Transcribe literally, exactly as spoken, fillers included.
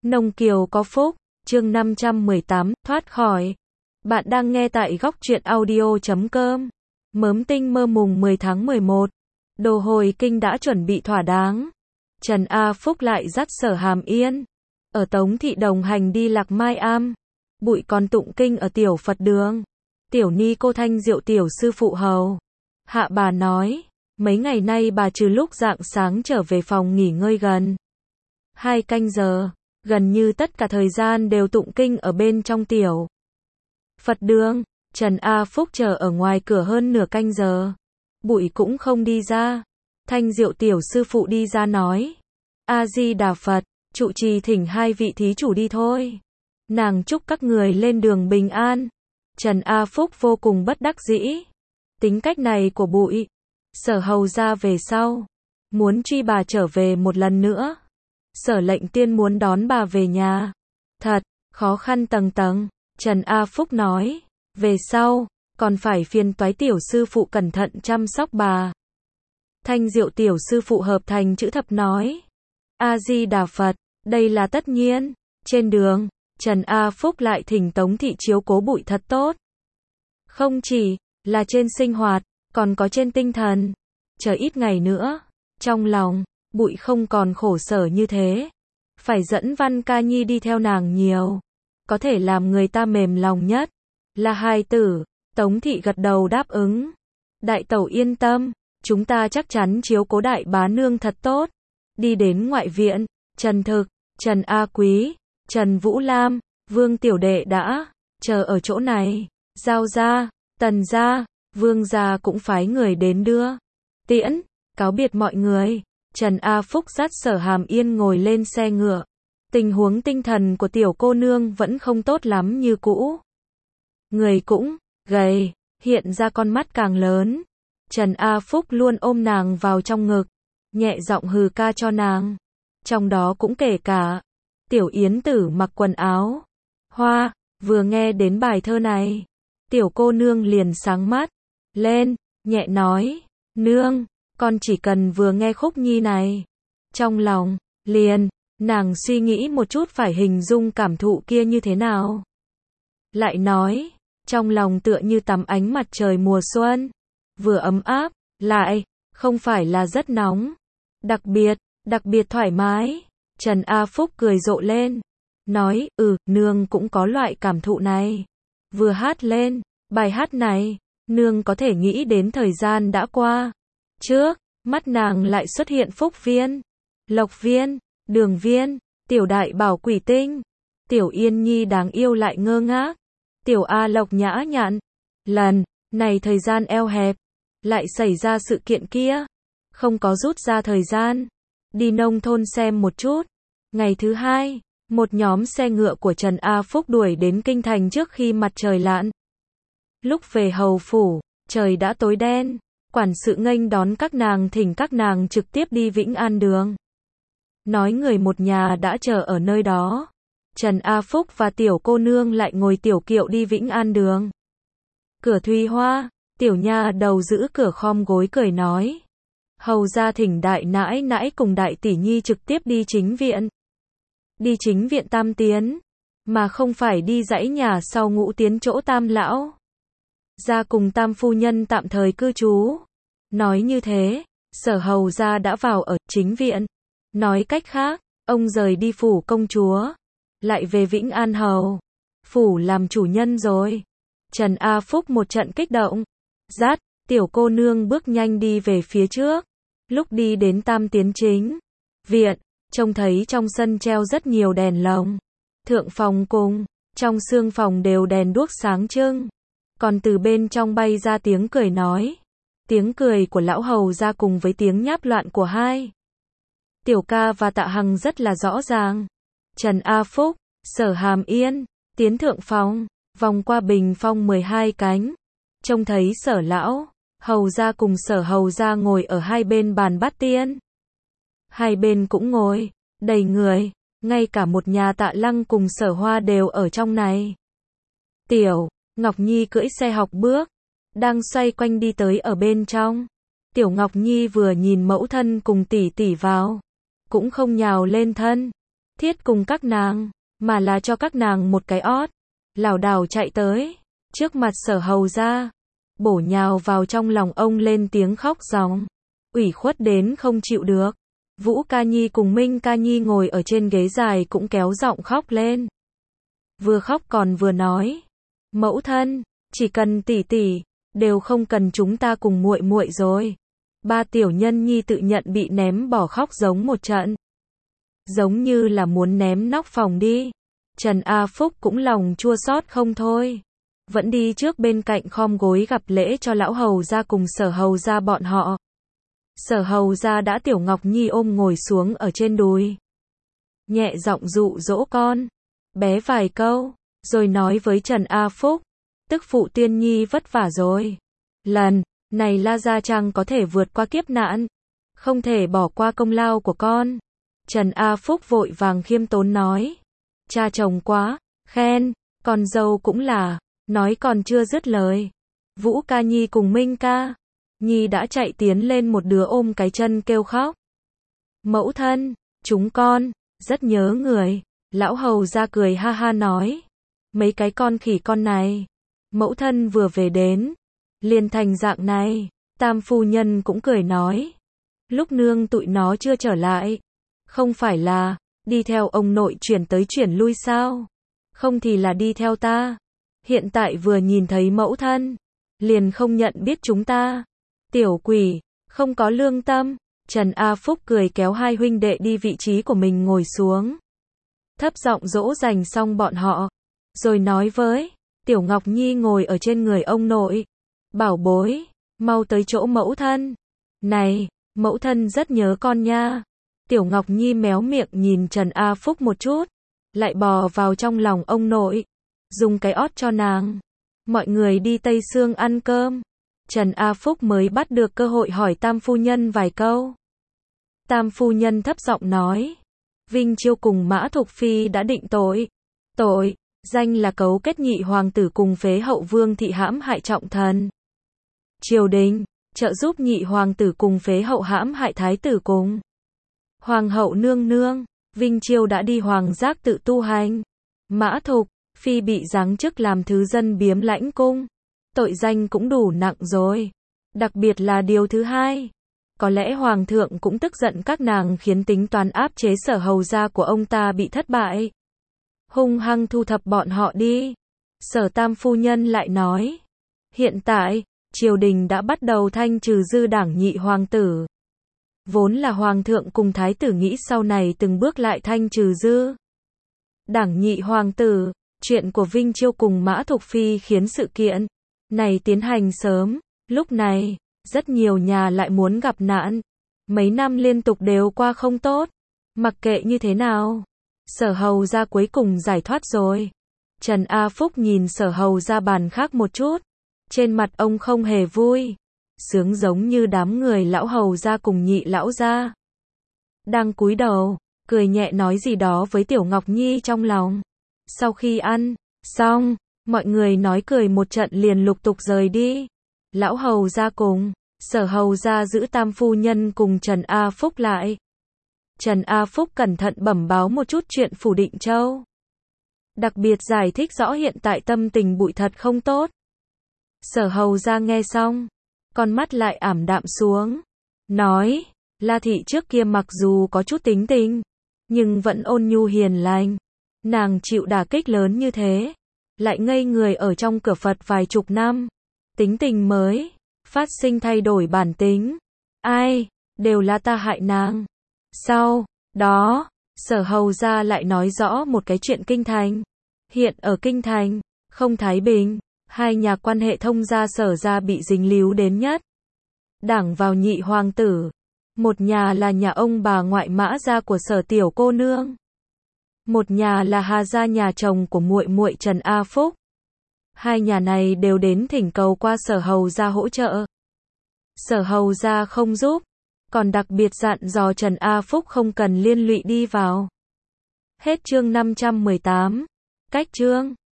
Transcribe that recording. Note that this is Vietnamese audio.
Nông Kiều có phúc, chương năm trăm mười tám, thoát khỏi. Bạn đang nghe tại góc truyện audio chấm com. Mớm tinh mơ mùng mười tháng mười một. Đồ hồi kinh đã chuẩn bị thỏa đáng. Trần A Phúc lại dắt Sở Hàm Yên ở Tống Thị đồng hành đi Lạc Mai Am. Bụi còn tụng kinh ở Tiểu Phật Đường. Tiểu Ni cô Thanh Diệu tiểu sư phụ hầu hạ bà nói, mấy ngày nay bà trừ lúc rạng sáng trở về phòng nghỉ ngơi gần hai canh giờ, gần như tất cả thời gian đều tụng kinh ở bên trong Tiểu Phật Đường. Trần A Phúc chờ ở ngoài cửa hơn nửa canh giờ. Bụi cũng không đi ra. Thanh Diệu tiểu sư phụ đi ra nói, A-di-đà Phật, trụ trì thỉnh hai vị thí chủ đi thôi. Nàng chúc các người lên đường bình an. Trần A Phúc vô cùng bất đắc dĩ. Tính cách này của Bụi, Sở hầu ra về sau muốn truy bà trở về một lần nữa. Sở lệnh tiên muốn đón bà về nhà. Thật, khó khăn tầng tầng. Trần A Phúc nói, về sau, còn phải phiền toái tiểu sư phụ cẩn thận chăm sóc bà. Thanh Diệu tiểu sư phụ hợp thành chữ thập nói, A-di-đà Phật, đây là tất nhiên. Trên đường, Trần A Phúc lại thỉnh Tống Thị chiếu cố Bụi thật tốt. Không chỉ là trên sinh hoạt, còn có trên tinh thần. Chờ ít ngày nữa, trong lòng, Bụi không còn khổ sở như thế. Phải dẫn Văn Ca Nhi đi theo nàng nhiều. Có thể làm người ta mềm lòng nhất là hài tử. Tống Thị gật đầu đáp ứng. Đại tẩu yên tâm, chúng ta chắc chắn chiếu cố đại bá nương thật tốt. Đi đến ngoại viện, Trần Thực, Trần A Quý, Trần Vũ Lam, Vương Tiểu Đệ đã chờ ở chỗ này. Giao gia, Tần gia, Vương gia cũng phái người đến đưa tiễn, cáo biệt mọi người. Trần A Phúc dắt Sở Hàm Yên ngồi lên xe ngựa. Tình huống tinh thần của tiểu cô nương vẫn không tốt lắm như cũ. Người cũng gầy, hiện ra con mắt càng lớn. Trần A Phúc luôn ôm nàng vào trong ngực, nhẹ giọng hừ ca cho nàng. Trong đó cũng kể cả Tiểu Yến Tử mặc quần áo hoa. Vừa nghe đến bài thơ này, tiểu cô nương liền sáng mắt lên, nhẹ nói, nương, con chỉ cần vừa nghe khúc nhi này, trong lòng liền, nàng suy nghĩ một chút phải hình dung cảm thụ kia như thế nào. Lại nói, trong lòng tựa như tắm ánh mặt trời mùa xuân, vừa ấm áp, lại không phải là rất nóng, đặc biệt, đặc biệt thoải mái. Trần A Phúc cười rộ lên, nói, ừ, nương cũng có loại cảm thụ này. Vừa hát lên bài hát này, nương có thể nghĩ đến thời gian đã qua. Trước mắt nàng lại xuất hiện Phúc Viên, Lộc Viên, Đường Viên, Tiểu Đại Bảo Quỷ Tinh, Tiểu Yên Nhi đáng yêu lại ngơ ngác, Tiểu A Lộc nhã nhặn. Lần này thời gian eo hẹp, lại xảy ra sự kiện kia, không có rút ra thời gian đi nông thôn xem một chút. Ngày thứ hai, một nhóm xe ngựa của Trần A Phúc đuổi đến kinh thành trước khi mặt trời lặn. Lúc về hầu phủ, trời đã tối đen. Quản sự nghênh đón các nàng thỉnh các nàng trực tiếp đi Vĩnh An Đường. Nói người một nhà đã chờ ở nơi đó. Trần A Phúc và tiểu cô nương lại ngồi tiểu kiệu đi Vĩnh An Đường. Cửa Thùy Hoa, tiểu nha đầu giữ cửa khom gối cười nói, hầu ra thỉnh đại nãi nãi cùng đại tỷ nhi trực tiếp đi chính viện. Đi chính viện Tam Tiến, mà không phải đi dãy nhà sau Ngũ Tiến chỗ Tam lão gia cùng Tam phu nhân tạm thời cư trú. Nói như thế, Sở hầu gia đã vào ở chính viện. Nói cách khác, ông rời đi phủ công chúa, lại về Vĩnh An hầu phủ làm chủ nhân rồi. Trần A Phúc một trận kích động, dắt tiểu cô nương bước nhanh đi về phía trước. Lúc đi đến Tam Tiến chính viện, trông thấy trong sân treo rất nhiều đèn lồng. Thượng phòng cùng trong xương phòng đều đèn đuốc sáng trưng. Còn từ bên trong bay ra tiếng cười nói. Tiếng cười của lão hầu ra cùng với tiếng nháp loạn của hai Tiểu Ca và Tạ Hằng rất là rõ ràng. Trần A Phúc, Sở Hàm Yên, tiến thượng phòng, vòng qua bình phong mười hai cánh. Trông thấy Sở lão hầu ra cùng Sở hầu ra ngồi ở hai bên bàn bát tiên. Hai bên cũng ngồi đầy người, ngay cả một nhà Tạ Lăng cùng Sở Hoa đều ở trong này. Tiểu Ngọc Nhi cưỡi xe học bước, đang xoay quanh đi tới ở bên trong. Tiểu Ngọc Nhi vừa nhìn mẫu thân cùng tỷ tỷ vào, cũng không nhào lên thân. thiết cùng các nàng, mà là cho các nàng một cái ót. Lảo đảo chạy tới, trước mặt Sở Hầu gia, bổ nhào vào trong lòng ông lên tiếng khóc ròng, ủy khuất đến không chịu được. Vũ Ca Nhi cùng Minh Ca Nhi ngồi ở trên ghế dài cũng kéo giọng khóc lên. Vừa khóc còn vừa nói, mẫu thân, chỉ cần tỷ tỷ, đều không cần chúng ta cùng muội muội rồi. Ba tiểu nhân nhi tự nhận bị ném bỏ khóc giống một trận. Giống như là muốn ném nóc phòng đi. Trần A Phúc cũng lòng chua xót không thôi. Vẫn đi trước bên cạnh khom gối gặp lễ cho lão hầu gia cùng Sở Hầu gia bọn họ. Sở Hầu gia đã Tiểu Ngọc Nhi ôm ngồi xuống ở trên đùi. Nhẹ giọng dụ dỗ con, bé vài câu, rồi nói với Trần A Phúc, tức phụ Tiên Nhi vất vả rồi. Lần này La Gia Trang có thể vượt qua kiếp nạn, không thể bỏ qua công lao của con. Trần A Phúc vội vàng khiêm tốn nói, cha chồng quá khen, con dâu cũng là, nói còn chưa dứt lời. Vũ Ca Nhi cùng Minh Ca Nhi đã chạy tiến lên một đứa ôm cái chân kêu khóc. Mẫu thân, chúng con rất nhớ người. Lão hầu ra cười ha ha nói, mấy cái con khỉ con này, mẫu thân vừa về đến, liền thành dạng này. Tam phu nhân cũng cười nói, lúc nương tụi nó chưa trở lại, không phải là đi theo ông nội chuyển tới chuyển lui sao? Không thì là đi theo ta. Hiện tại vừa nhìn thấy mẫu thân, liền không nhận biết chúng ta. Tiểu quỷ, không có lương tâm. Trần A Phúc cười kéo hai huynh đệ đi vị trí của mình ngồi xuống. Thấp giọng dỗ dành xong bọn họ, rồi nói với Tiểu Ngọc Nhi ngồi ở trên người ông nội, bảo bối, mau tới chỗ mẫu thân. Này, mẫu thân rất nhớ con nha. Tiểu Ngọc Nhi méo miệng nhìn Trần A Phúc một chút, lại bò vào trong lòng ông nội, dùng cái ót cho nàng. Mọi người đi Tây Sương ăn cơm. Trần A Phúc mới bắt được cơ hội hỏi Tam phu nhân vài câu. Tam phu nhân thấp giọng nói, Vinh Chiêu cùng Mã Thục Phi đã định tội. Tội, danh là cấu kết nhị hoàng tử cùng phế hậu Vương thị hãm hại trọng thần. Triều đình, trợ giúp nhị hoàng tử cùng phế hậu hãm hại thái tử cùng hoàng hậu nương nương. Vinh Chiêu đã đi hoàng giác tự tu hành. Mã Thục Phi bị giáng chức làm thứ dân biếm lãnh cung. Tội danh cũng đủ nặng rồi. Đặc biệt là điều thứ hai. Có lẽ hoàng thượng cũng tức giận các nàng khiến tính toán áp chế Sở Hầu gia của ông ta bị thất bại. Hung hăng thu thập bọn họ đi. Sở Tam phu nhân lại nói, hiện tại, triều đình đã bắt đầu thanh trừ dư đảng nhị hoàng tử. Vốn là hoàng thượng cùng thái tử nghĩ sau này từng bước lại thanh trừ dư đảng nhị hoàng tử. Chuyện của Vinh Chiêu cùng Mã Thục Phi khiến sự kiện này tiến hành sớm. Lúc này, rất nhiều nhà lại muốn gặp nạn. Mấy năm liên tục đều qua không tốt. Mặc kệ như thế nào, Sở Hầu gia cuối cùng giải thoát rồi. Trần A Phúc nhìn Sở Hầu gia bàn khác một chút. Trên mặt ông không hề vui. Sướng giống như đám người lão hầu gia cùng nhị lão gia. Đang cúi đầu, cười nhẹ nói gì đó với Tiểu Ngọc Nhi trong lòng. Sau khi ăn xong, mọi người nói cười một trận liền lục tục rời đi. Lão hầu gia cùng Sở Hầu gia giữ Tam phu nhân cùng Trần A Phúc lại. Trần A Phúc cẩn thận bẩm báo một chút chuyện phủ Định Châu. Đặc biệt giải thích rõ hiện tại tâm tình Bụi thật không tốt. Sở Hầu gia nghe xong, con mắt lại ảm đạm xuống. Nói, La thị trước kia mặc dù có chút tính tình, nhưng vẫn ôn nhu hiền lành. Nàng chịu đả kích lớn như thế, lại ngây người ở trong cửa Phật vài chục năm. Tính tình mới phát sinh thay đổi bản tính. Ai, đều là ta hại nàng. Sau đó, Sở Hầu gia lại nói rõ một cái chuyện kinh thành. Hiện ở kinh thành, không thái bình, hai nhà quan hệ thông gia Sở gia bị dính líu đến nhất. Đảng vào nhị hoàng tử. Một nhà là nhà ông bà ngoại Mã gia của Sở tiểu cô nương. Một nhà là Hà gia nhà chồng của muội muội Trần A Phúc. Hai nhà này đều đến thỉnh cầu qua Sở Hầu gia hỗ trợ. Sở Hầu gia không giúp, còn đặc biệt dặn dò Trần A Phúc không cần liên lụy đi vào. Hết chương năm trăm mười tám. Cách chương